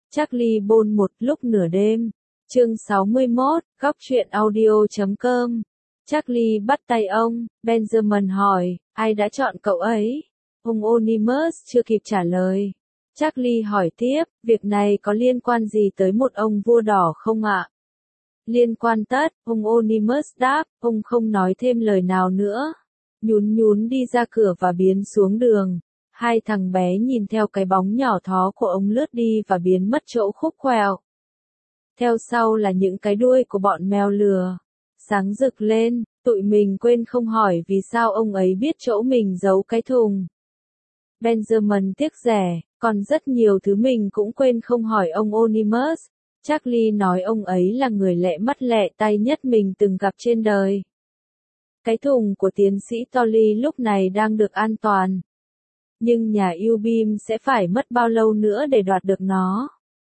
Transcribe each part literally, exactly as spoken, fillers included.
Charlie Bôn một lúc nửa đêm. Chương sáu mươi mốt, góc truyện audio chấm com. Charlie bắt tay ông, Benjamin hỏi, ai đã chọn cậu ấy? Ông Onimus chưa kịp trả lời. Charlie hỏi tiếp, việc này có liên quan gì tới một ông vua đỏ không ạ? Liên quan tất, ông Onimus đáp, ông không nói thêm lời nào nữa. Nhún nhún đi ra cửa và biến xuống đường. Hai thằng bé nhìn theo cái bóng nhỏ thó của ông lướt đi và biến mất chỗ khúc khuỷu. Theo sau là những cái đuôi của bọn mèo lừa. Sáng rực lên, tụi mình quên không hỏi vì sao ông ấy biết chỗ mình giấu cái thùng. Benjamin tiếc rẻ, còn rất nhiều thứ mình cũng quên không hỏi ông Onimus. Charlie nói ông ấy là người lẹ mắt lẹ tay nhất mình từng gặp trên đời. Cái thùng của tiến sĩ Tolly lúc này đang được an toàn. Nhưng nhà Ubim sẽ phải mất bao lâu nữa để đoạt được nó?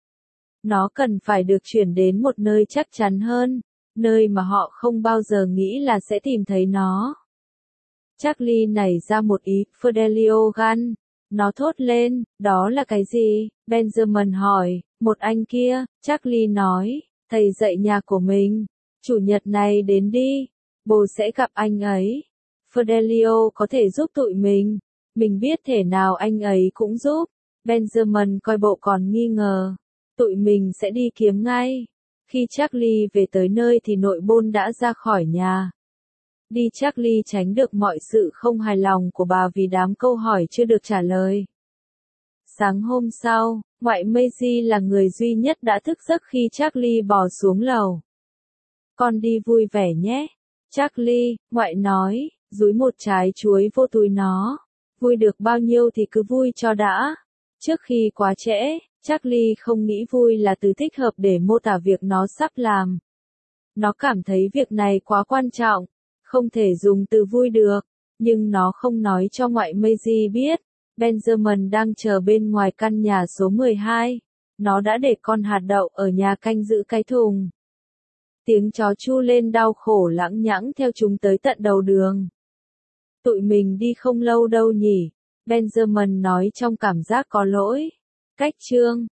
Nó cần phải được chuyển đến một nơi chắc chắn hơn, nơi mà họ không bao giờ nghĩ là sẽ tìm thấy nó. Charlie nảy ra một ý, Fidelio gan. Nó thốt lên, đó là cái gì? Benjamin hỏi, một anh kia, Charlie nói, thầy dạy nhà của mình. Chủ nhật này đến đi, bố sẽ gặp anh ấy. Fidelio có thể giúp tụi mình. Mình biết thể nào anh ấy cũng giúp. Benjamin coi bộ còn nghi ngờ. Tụi mình sẽ đi kiếm ngay. Khi Charlie về tới nơi thì nội Bôn đã ra khỏi nhà. Đi Charlie tránh được mọi sự không hài lòng của bà vì đám câu hỏi chưa được trả lời. Sáng hôm sau, ngoại Maisie là người duy nhất đã thức giấc khi Charlie bò xuống lầu. Con đi vui vẻ nhé. Charlie, ngoại nói, dúi một trái chuối vô túi nó. Vui được bao nhiêu thì cứ vui cho đã. Trước khi quá trễ, Charlie không nghĩ vui là từ thích hợp để mô tả việc nó sắp làm. Nó cảm thấy việc này quá quan trọng, không thể dùng từ vui được, nhưng nó không nói cho ngoại Maisie biết. Benjamin đang chờ bên ngoài căn nhà số mười hai. Nó đã để con hạt đậu ở nhà canh giữ cái thùng. Tiếng chó chu lên đau khổ lãng nhãng theo chúng tới tận đầu đường. Tụi mình đi không lâu đâu nhỉ? Benjamin nói trong cảm giác có lỗi. Cách chương